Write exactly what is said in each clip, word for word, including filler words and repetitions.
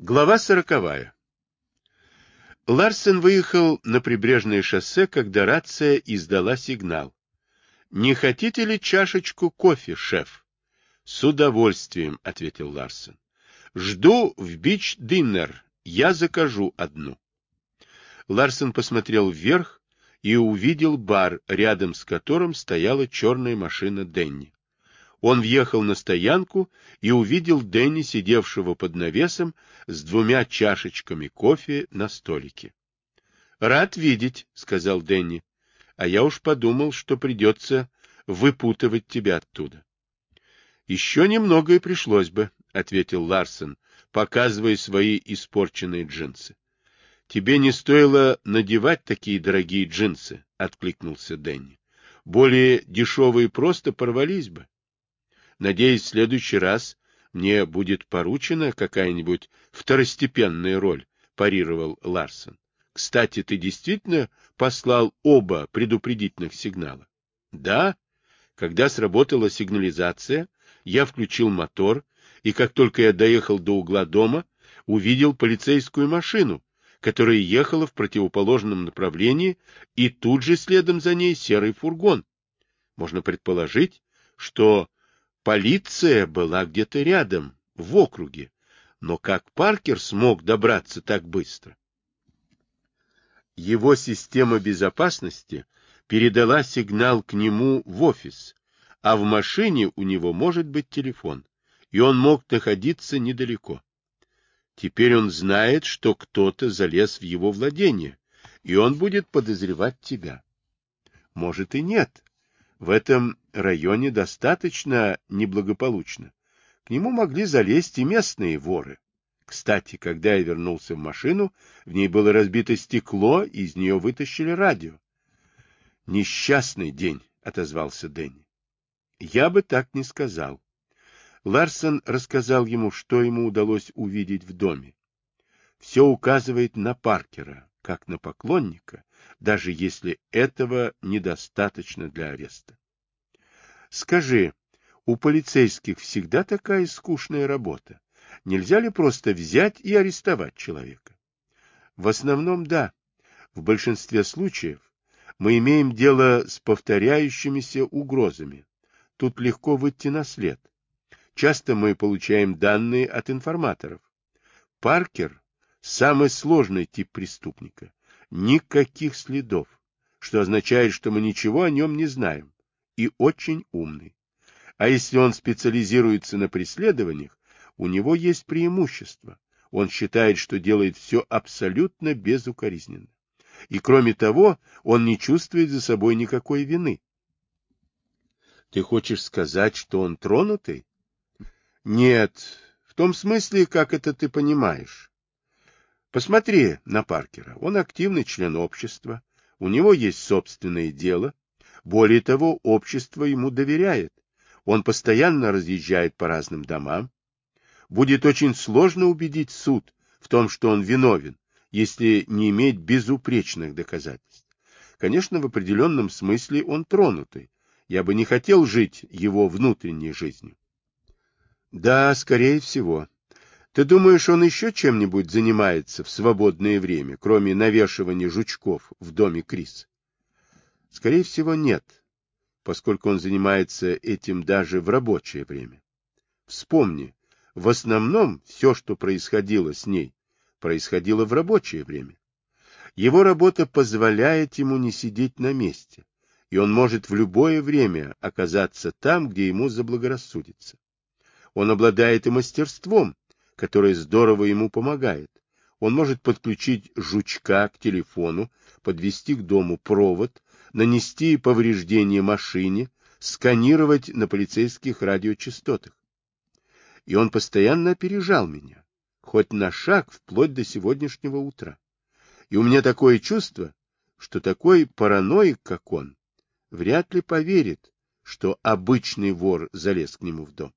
Глава сороковая. Ларсен выехал на прибрежное шоссе, когда рация издала сигнал. «Не хотите ли чашечку кофе, шеф?» «С удовольствием», — ответил Ларсен. «Жду в бич-диннер. Я закажу одну». Ларсен посмотрел вверх и увидел бар, рядом с которым стояла черная машина Денни. Он въехал на стоянку и увидел Дэнни, сидевшего под навесом с двумя чашечками кофе на столике. — Рад видеть, — сказал Дэнни, — а я уж подумал, что придется выпутывать тебя оттуда. — Еще немного и пришлось бы, — ответил Ларсен, показывая свои испорченные джинсы. — Тебе не стоило надевать такие дорогие джинсы, — откликнулся Дэнни. — Более дешевые просто порвались бы. Надеюсь, в следующий раз мне будет поручена какая-нибудь второстепенная роль, парировал Ларсен. Кстати, ты действительно послал оба предупредительных сигнала? Да. Когда сработала сигнализация, я включил мотор, и как только я доехал до угла дома, увидел полицейскую машину, которая ехала в противоположном направлении, и тут же следом за ней серый фургон. Можно предположить, что полиция была где-то рядом, в округе. Но как Паркер смог добраться так быстро? Его система безопасности передала сигнал к нему в офис, а в машине у него может быть телефон, и он мог находиться недалеко. Теперь он знает, что кто-то залез в его владение, и он будет подозревать тебя. Может и нет. В этом районе достаточно неблагополучно. К нему могли залезть и местные воры. Кстати, когда я вернулся в машину, в ней было разбито стекло, и из нее вытащили радио. «Несчастный день», — отозвался Дэнни. «Я бы так не сказал». Ларсен рассказал ему, что ему удалось увидеть в доме. Все указывает на Паркера, как на поклонника, даже если этого недостаточно для ареста. Скажи, у полицейских всегда такая скучная работа? Нельзя ли просто взять и арестовать человека? В основном да. В большинстве случаев мы имеем дело с повторяющимися угрозами. Тут легко выйти на след. Часто мы получаем данные от информаторов. Паркер – самый сложный тип преступника. Никаких следов, что означает, что мы ничего о нем не знаем. И очень умный. А если он специализируется на преследованиях, у него есть преимущество. Он считает, что делает все абсолютно безукоризненно. И кроме того, он не чувствует за собой никакой вины. Ты хочешь сказать, что он тронутый? Нет, в том смысле, как это ты понимаешь. Посмотри на Паркера. Он активный член общества, у него есть собственное дело. Более того, общество ему доверяет. Он постоянно разъезжает по разным домам. Будет очень сложно убедить суд в том, что он виновен, если не иметь безупречных доказательств. Конечно, в определенном смысле он тронутый. Я бы не хотел жить его внутренней жизнью. Да, скорее всего. Ты думаешь, он еще чем-нибудь занимается в свободное время, кроме навешивания жучков в доме Крис? Скорее всего, нет, поскольку он занимается этим даже в рабочее время. Вспомни, в основном все, что происходило с ней, происходило в рабочее время. Его работа позволяет ему не сидеть на месте, и он может в любое время оказаться там, где ему заблагорассудится. Он обладает и мастерством, которое здорово ему помогает. Он может подключить жучка к телефону, подвести к дому провод, нанести повреждение машине, сканировать на полицейских радиочастотах. И он постоянно опережал меня, хоть на шаг, вплоть до сегодняшнего утра. И у меня такое чувство, что такой параноик, как он, вряд ли поверит, что обычный вор залез к нему в дом.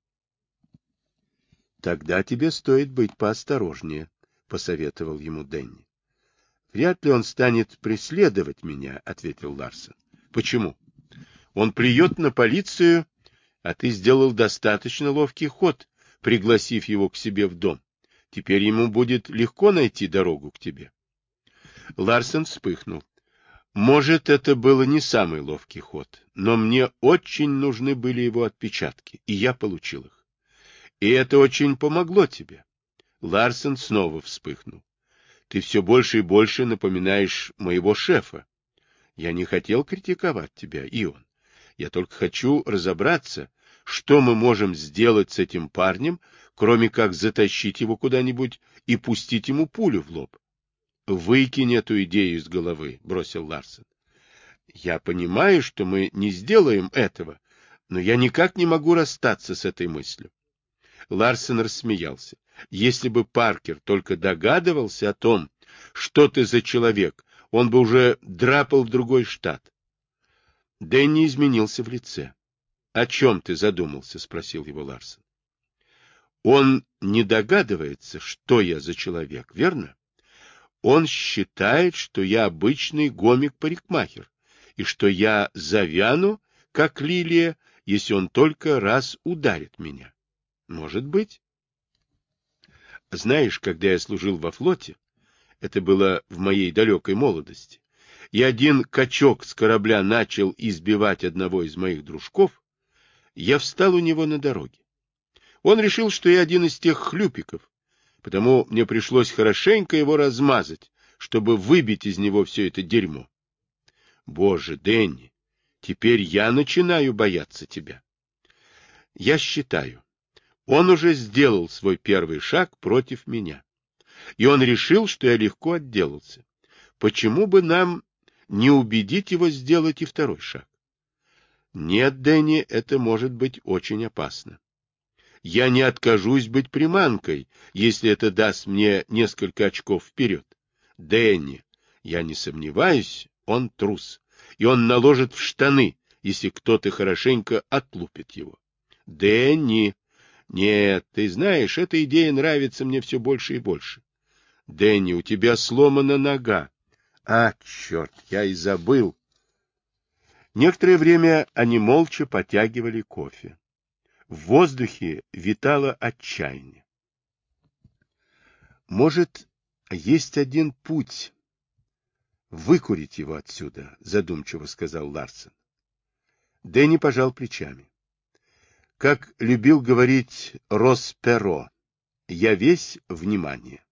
Тогда тебе стоит быть поосторожнее, — посоветовал ему Дэнни. — Вряд ли он станет преследовать меня, — ответил Ларсен. — Почему? Он плюет на полицию, а ты сделал достаточно ловкий ход, пригласив его к себе в дом. Теперь ему будет легко найти дорогу к тебе. Ларсен вспыхнул. Может, это было не самый ловкий ход, но мне очень нужны были его отпечатки, и я получил их. И это очень помогло тебе. Ларсен снова вспыхнул. Ты все больше и больше напоминаешь моего шефа. Я не хотел критиковать тебя, Ион. Я только хочу разобраться, что мы можем сделать с этим парнем, кроме как затащить его куда-нибудь и пустить ему пулю в лоб. — Выкинь эту идею из головы, — бросил Ларсен. — Я понимаю, что мы не сделаем этого, но я никак не могу расстаться с этой мыслью. Ларсен рассмеялся. Если бы Паркер только догадывался о том, что ты за человек, он бы уже драпал в другой штат. Дэнни изменился в лице. — О чем ты задумался? — спросил его Ларсен. — Он не догадывается, что я за человек, верно? Он считает, что я обычный гомик-парикмахер, и что я завяну, как лилия, если он только раз ударит меня. Может быть. Знаешь, когда я служил во флоте, это было в моей далекой молодости, и один качок с корабля начал избивать одного из моих дружков, я встал у него на дороге. Он решил, что я один из тех хлюпиков, потому мне пришлось хорошенько его размазать, чтобы выбить из него все это дерьмо. Боже, Дэнни, теперь я начинаю бояться тебя. Я считаю, он уже сделал свой первый шаг против меня, и он решил, что я легко отделался. Почему бы нам не убедить его сделать и второй шаг? Нет, Дэнни, это может быть очень опасно. Я не откажусь быть приманкой, если это даст мне несколько очков вперед. Дэнни, я не сомневаюсь, он трус, и он наложит в штаны, если кто-то хорошенько отлупит его. Дэнни, нет, ты знаешь, эта идея нравится мне все больше и больше. Дэнни, у тебя сломана нога. А, черт, я и забыл. Некоторое время они молча потягивали кофе. В воздухе витало отчаяние. Может, есть один путь выкурить его отсюда, задумчиво сказал Ларсен. Дэнни пожал плечами. Как любил говорить Росперо, я весь внимание.